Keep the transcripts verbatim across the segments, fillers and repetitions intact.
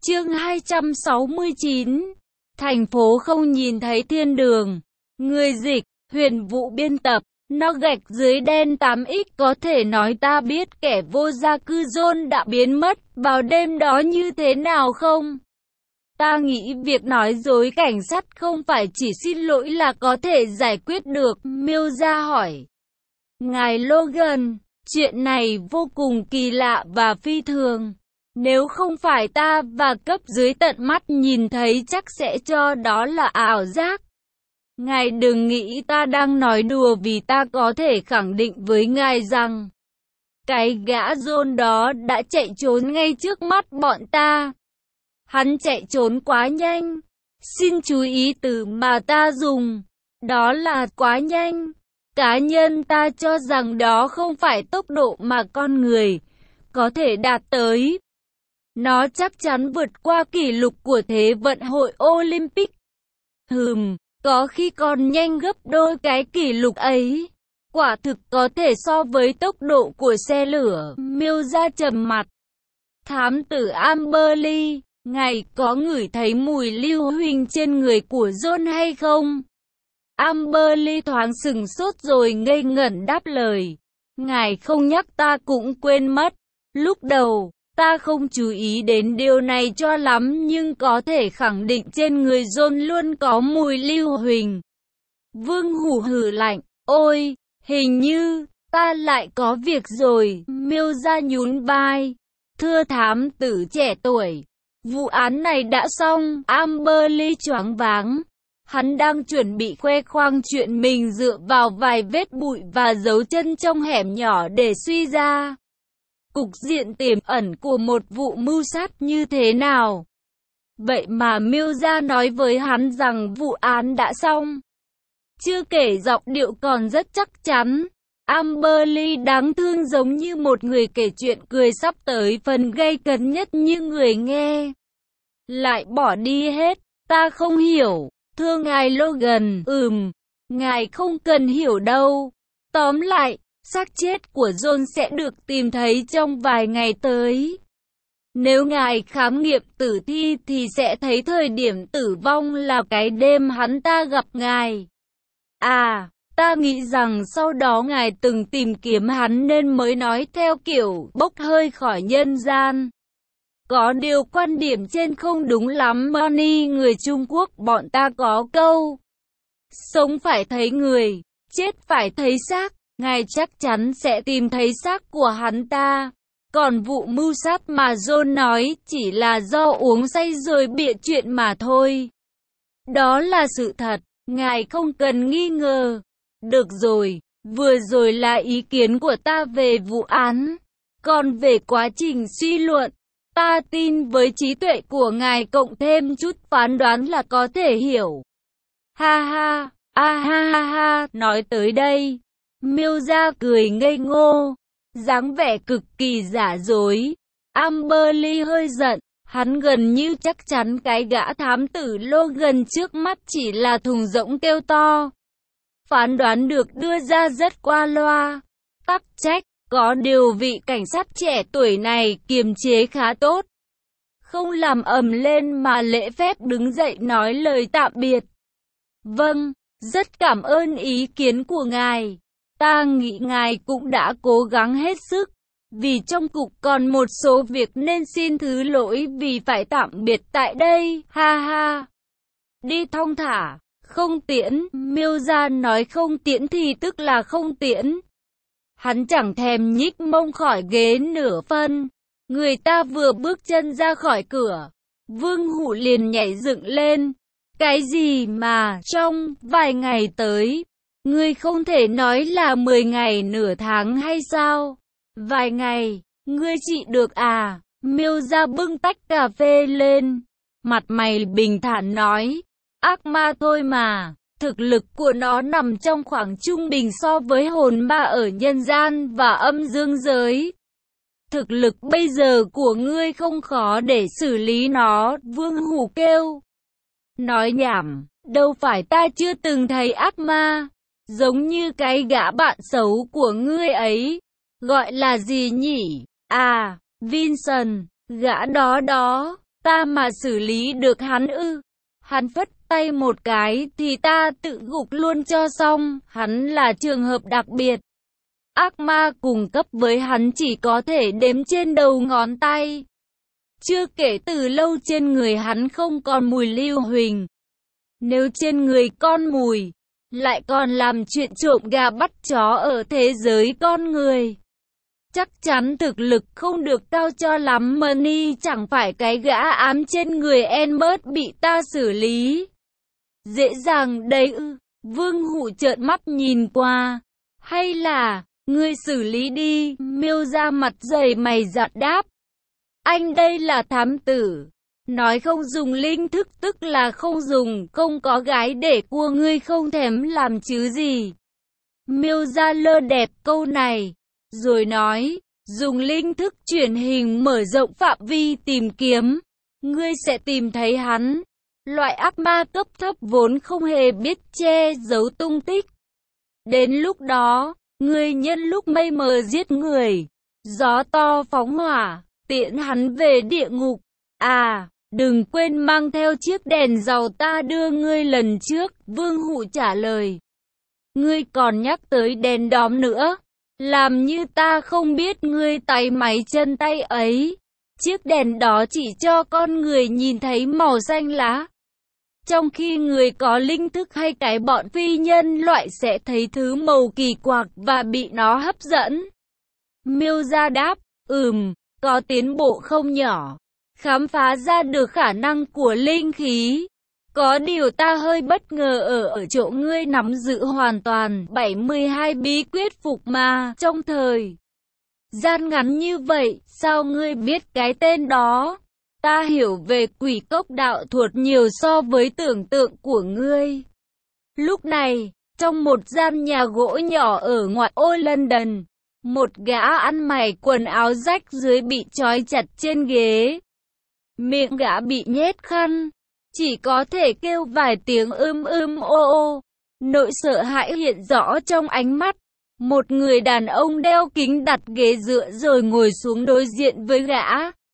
Chương hai trăm sáu mươi chín. Thành phố không nhìn thấy thiên đường. Người dịch, Huyền Vũ biên tập. Nó gạch dưới đen tám x có thể nói ta biết kẻ vô gia cư John đã biến mất vào đêm đó như thế nào không? Ta nghĩ việc nói dối cảnh sát không phải chỉ xin lỗi là có thể giải quyết được, Miêu gia hỏi. Ngài Logan, chuyện này vô cùng kỳ lạ và phi thường. Nếu không phải ta và cấp dưới tận mắt nhìn thấy chắc sẽ cho đó là ảo giác. Ngài đừng nghĩ ta đang nói đùa vì ta có thể khẳng định với ngài rằng cái gã John đó đã chạy trốn ngay trước mắt bọn ta. Hắn chạy trốn quá nhanh. Xin chú ý từ mà ta dùng. Đó là quá nhanh. Cá nhân ta cho rằng đó không phải tốc độ mà con người có thể đạt tới. Nó chắc chắn vượt qua kỷ lục của Thế vận hội Olympic. Hừm, có khi còn nhanh gấp đôi cái kỷ lục ấy. Quả thực có thể so với tốc độ của xe lửa, Miêu gia trầm mặt. Thám tử Amberley, ngài có ngửi thấy mùi lưu huỳnh trên người của John hay không? Amberley thoáng sừng sốt rồi ngây ngẩn đáp lời. Ngài không nhắc ta cũng quên mất. Lúc đầu, ta không chú ý đến điều này cho lắm nhưng có thể khẳng định trên người John luôn có mùi lưu huỳnh. Vương hủ hử lạnh. Ôi, hình như, ta lại có việc rồi, Miêu gia nhún vai. Thưa thám tử trẻ tuổi, vụ án này đã xong, Amberley choáng váng. Hắn đang chuẩn bị khoe khoang chuyện mình dựa vào vài vết bụi và dấu chân trong hẻm nhỏ để suy ra cục diện tiềm ẩn của một vụ mưu sát như thế nào. Vậy mà Miêu gia nói với hắn rằng vụ án đã xong. Chưa kể giọng điệu còn rất chắc chắn. Amberley đáng thương giống như một người kể chuyện cười sắp tới phần gay cấn nhất như người nghe lại bỏ đi hết. Ta không hiểu. Thưa ngài Logan, ừm, ngài không cần hiểu đâu. Tóm lại, xác chết của John sẽ được tìm thấy trong vài ngày tới. Nếu ngài khám nghiệm tử thi thì sẽ thấy thời điểm tử vong là cái đêm hắn ta gặp ngài. À, ta nghĩ rằng sau đó ngài từng tìm kiếm hắn nên mới nói theo kiểu bốc hơi khỏi nhân gian. Có điều quan điểm trên không đúng lắm Bonnie, người Trung Quốc bọn ta có câu sống phải thấy người, chết phải thấy xác. Ngài chắc chắn sẽ tìm thấy xác của hắn ta. Còn vụ mưu sát mà John nói chỉ là do uống say rồi bịa chuyện mà thôi. Đó là sự thật, ngài không cần nghi ngờ. Được rồi, vừa rồi là ý kiến của ta về vụ án. Còn về quá trình suy luận, ta tin với trí tuệ của ngài cộng thêm chút phán đoán là có thể hiểu. Ha ha, a ha ha ha, nói tới đây. Miêu gia cười ngây ngô, dáng vẻ cực kỳ giả dối. Amberley hơi giận, hắn gần như chắc chắn cái gã thám tử Logan trước mắt chỉ là thùng rỗng kêu to. Phán đoán được đưa ra rất qua loa. Tắc trách, có điều vị cảnh sát trẻ tuổi này kiềm chế khá tốt. Không làm ầm lên mà lễ phép đứng dậy nói lời tạm biệt. Vâng, rất cảm ơn ý kiến của ngài. Ta nghĩ ngài cũng đã cố gắng hết sức. Vì trong cục còn một số việc nên xin thứ lỗi vì phải tạm biệt tại đây. Ha ha. Đi thong thả. Không tiễn. Miêu gia nói không tiễn thì tức là không tiễn. Hắn chẳng thèm nhích mông khỏi ghế nửa phân. Người ta vừa bước chân ra khỏi cửa, Vương Hủ liền nhảy dựng lên. Cái gì mà trong vài ngày tới? Ngươi không thể nói là mười ngày nửa tháng hay sao? Vài ngày, ngươi trị được à? Miêu gia bưng tách cà phê lên, mặt mày bình thản nói. Ác ma thôi mà, thực lực của nó nằm trong khoảng trung bình so với hồn ma ở nhân gian và âm dương giới. Thực lực bây giờ của ngươi không khó để xử lý nó, Vương Hủ kêu. Nói nhảm, đâu phải ta chưa từng thấy ác ma. Giống như cái gã bạn xấu của ngươi ấy. Gọi là gì nhỉ? À, Vincent, gã đó đó. ta mà xử lý được hắn ư? Hắn phất tay một cái thì ta tự gục luôn cho xong, hắn là trường hợp đặc biệt. Ác ma cùng cấp với hắn chỉ có thể đếm trên đầu ngón tay. Chưa kể từ lâu trên người hắn không còn mùi lưu huỳnh. Nếu trên người con mùi, lại còn làm chuyện trộm gà bắt chó ở thế giới con người. Chắc chắn thực lực không được cao cho lắm, Money chẳng phải cái gã ám trên người Albert bị ta xử lý. Dễ dàng đấy ư? Vương Hụ trợn mắt nhìn qua. Hay là, ngươi xử lý đi, Miêu ra mặt dày mày dạn đáp. Anh đây là thám tử. Nói không dùng linh thức tức là không dùng, không có gái để cua ngươi không thèm làm chứ gì. Miêu ra lơ đẹp câu này, rồi nói, dùng linh thức truyền hình mở rộng phạm vi tìm kiếm, ngươi sẽ tìm thấy hắn. Loại ác ma cấp thấp vốn không hề biết che giấu tung tích. Đến lúc đó, ngươi nhân lúc mây mờ giết người, gió to phóng hỏa, tiễn hắn về địa ngục. À, đừng quên mang theo chiếc đèn dầu ta đưa ngươi lần trước, Vương Hụ trả lời. Ngươi còn nhắc tới đèn đóm nữa, làm như ta không biết ngươi tay máy chân tay ấy. Chiếc đèn đó chỉ cho con người nhìn thấy màu xanh lá. Trong khi người có linh thức hay cái bọn phi nhân loại sẽ thấy thứ màu kỳ quặc và bị nó hấp dẫn. Miêu ra đáp, ừm, có tiến bộ không nhỏ. Khám phá ra được khả năng của linh khí. Có điều ta hơi bất ngờ ở ở chỗ ngươi nắm giữ hoàn toàn bảy mươi hai bí quyết phục ma trong thời gian ngắn như vậy, sao ngươi biết cái tên đó? Ta hiểu về quỷ cốc đạo thuật nhiều so với tưởng tượng của ngươi. Lúc này, trong một gian nhà gỗ nhỏ ở ngoại ô London, một gã ăn mày quần áo rách dưới bị trói chặt trên ghế. Miệng gã bị nhét khăn, chỉ có thể kêu vài tiếng ưm ưm ô ô. Nỗi sợ hãi hiện rõ trong ánh mắt. Một người đàn ông đeo kính đặt ghế dựa rồi ngồi xuống đối diện với gã.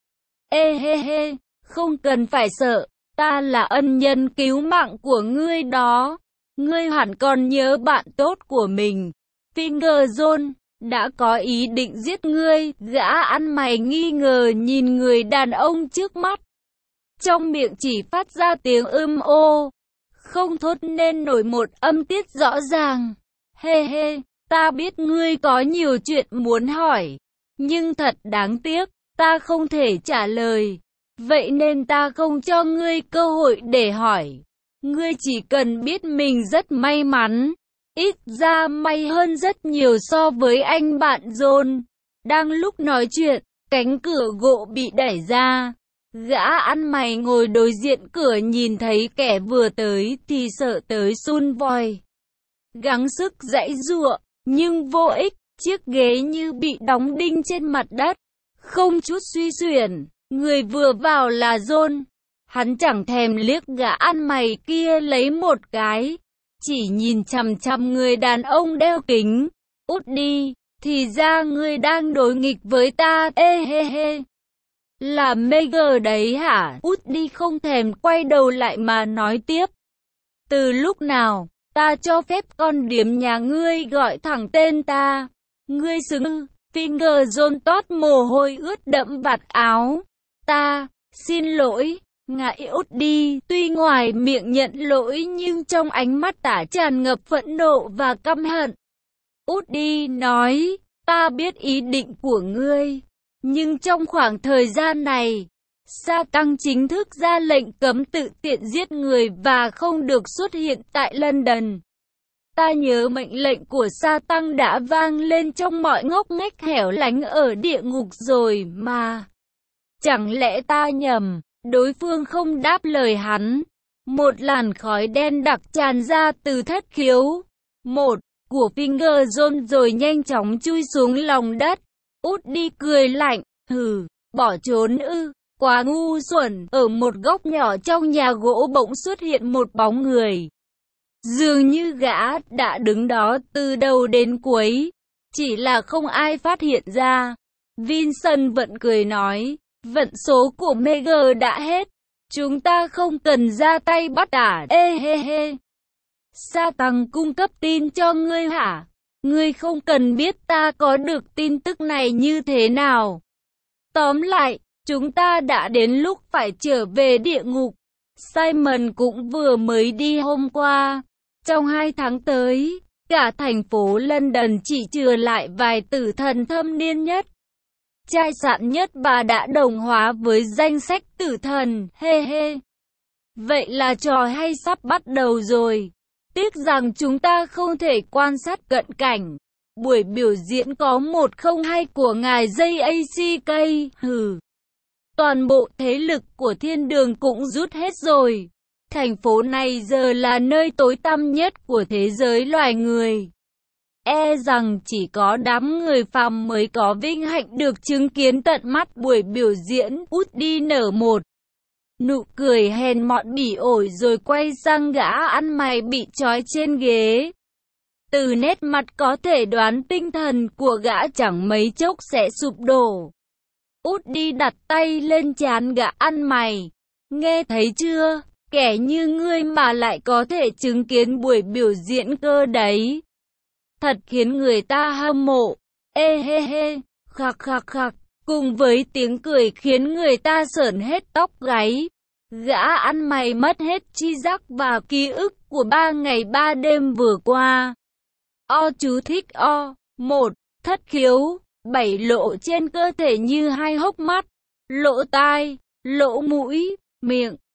Ê hê hê, không cần phải sợ, ta là ân nhân cứu mạng của ngươi đó. Ngươi hẳn còn nhớ bạn tốt của mình, Finger John, đã có ý định giết ngươi. Gã ăn mày nghi ngờ nhìn người đàn ông trước mắt. Trong miệng chỉ phát ra tiếng ưm ô, không thốt nên nổi một âm tiết rõ ràng. Hê hê, ta biết ngươi có nhiều chuyện muốn hỏi, nhưng thật đáng tiếc, ta không thể trả lời. Vậy nên ta không cho ngươi cơ hội để hỏi. Ngươi chỉ cần biết mình rất may mắn, ít ra may hơn rất nhiều so với anh bạn John. Đang lúc nói chuyện, cánh cửa gỗ bị đẩy ra. Gã ăn mày ngồi đối diện cửa nhìn thấy kẻ vừa tới thì sợ tới sun vòi. Gắng sức giãy giụa, nhưng vô ích, chiếc ghế như bị đóng đinh trên mặt đất. Không chút suy xuyển, người vừa vào là John. Hắn chẳng thèm liếc gã ăn mày kia lấy một cái, chỉ nhìn chằm chằm người đàn ông đeo kính. Út đi, thì ra ngươi đang đối nghịch với ta, ê hê hê. Là Megan đấy hả? Út đi không thèm quay đầu lại mà nói tiếp. Từ lúc nào, ta cho phép con điếm nhà ngươi gọi thẳng tên ta? Ngươi xứng. Finger John toát mồ hôi ướt đẫm vạt áo. Ta, xin lỗi, ngại Út đi. Tuy ngoài miệng nhận lỗi nhưng trong ánh mắt tả tràn ngập phẫn nộ và căm hận. Út đi nói, ta biết ý định của ngươi. Nhưng trong khoảng thời gian này, Sa Tăng chính thức ra lệnh cấm tự tiện giết người và không được xuất hiện tại London. Ta nhớ mệnh lệnh của Sa Tăng đã vang lên trong mọi ngóc ngách hẻo lánh ở địa ngục rồi mà. Chẳng lẽ ta nhầm? Đối phương không đáp lời hắn. Một làn khói đen đặc tràn ra từ thất khiếu. Một của Finger John rồi nhanh chóng chui xuống lòng đất. Út đi cười lạnh, hừ, bỏ trốn ư, quá ngu xuẩn. Ở một góc nhỏ trong nhà gỗ bỗng xuất hiện một bóng người. Dường như gã đã đứng đó từ đầu đến cuối, chỉ là không ai phát hiện ra. Vincent vẫn cười nói, Vận số của Mega đã hết. Chúng ta không cần ra tay bắt ả. Ê hê hê. Sa tăng cung cấp tin cho ngươi hả? Ngươi không cần biết ta có được tin tức này như thế nào. Tóm lại, chúng ta đã đến lúc phải trở về địa ngục. Simon cũng vừa mới đi hôm qua. Trong hai tháng tới, cả thành phố London chỉ trừ lại vài tử thần thâm niên nhất, trai sạn nhất và đã đồng hóa với danh sách tử thần. Hê hê. Vậy là trò hay sắp bắt đầu rồi. Tiếc rằng chúng ta không thể quan sát cận cảnh. Buổi biểu diễn có một không hai của ngài J A C K. Hừ. Toàn bộ thế lực của thiên đường cũng rút hết rồi. Thành phố này giờ là nơi tối tăm nhất của thế giới loài người. E rằng chỉ có đám người phàm mới có vinh hạnh được chứng kiến tận mắt buổi biểu diễn. Út đi nở một nụ cười hèn mọn bỉ ổi rồi quay sang gã ăn mày bị trói trên ghế. Từ nét mặt có thể đoán tinh thần của gã chẳng mấy chốc sẽ sụp đổ. Út đi đặt tay lên trán gã ăn mày. Nghe thấy chưa? Kẻ như ngươi mà lại có thể chứng kiến buổi biểu diễn cơ đấy. Thật khiến người ta hâm mộ. Ê hê hê, khạc khạc khạc, cùng với tiếng cười khiến người ta sởn hết tóc gáy. Gã ăn mày mất hết tri giác và ký ức của ba ngày ba đêm vừa qua. O chú thích O. Một. Thất khiếu. Bảy lỗ trên cơ thể như hai hốc mắt, lỗ tai, lỗ mũi, miệng.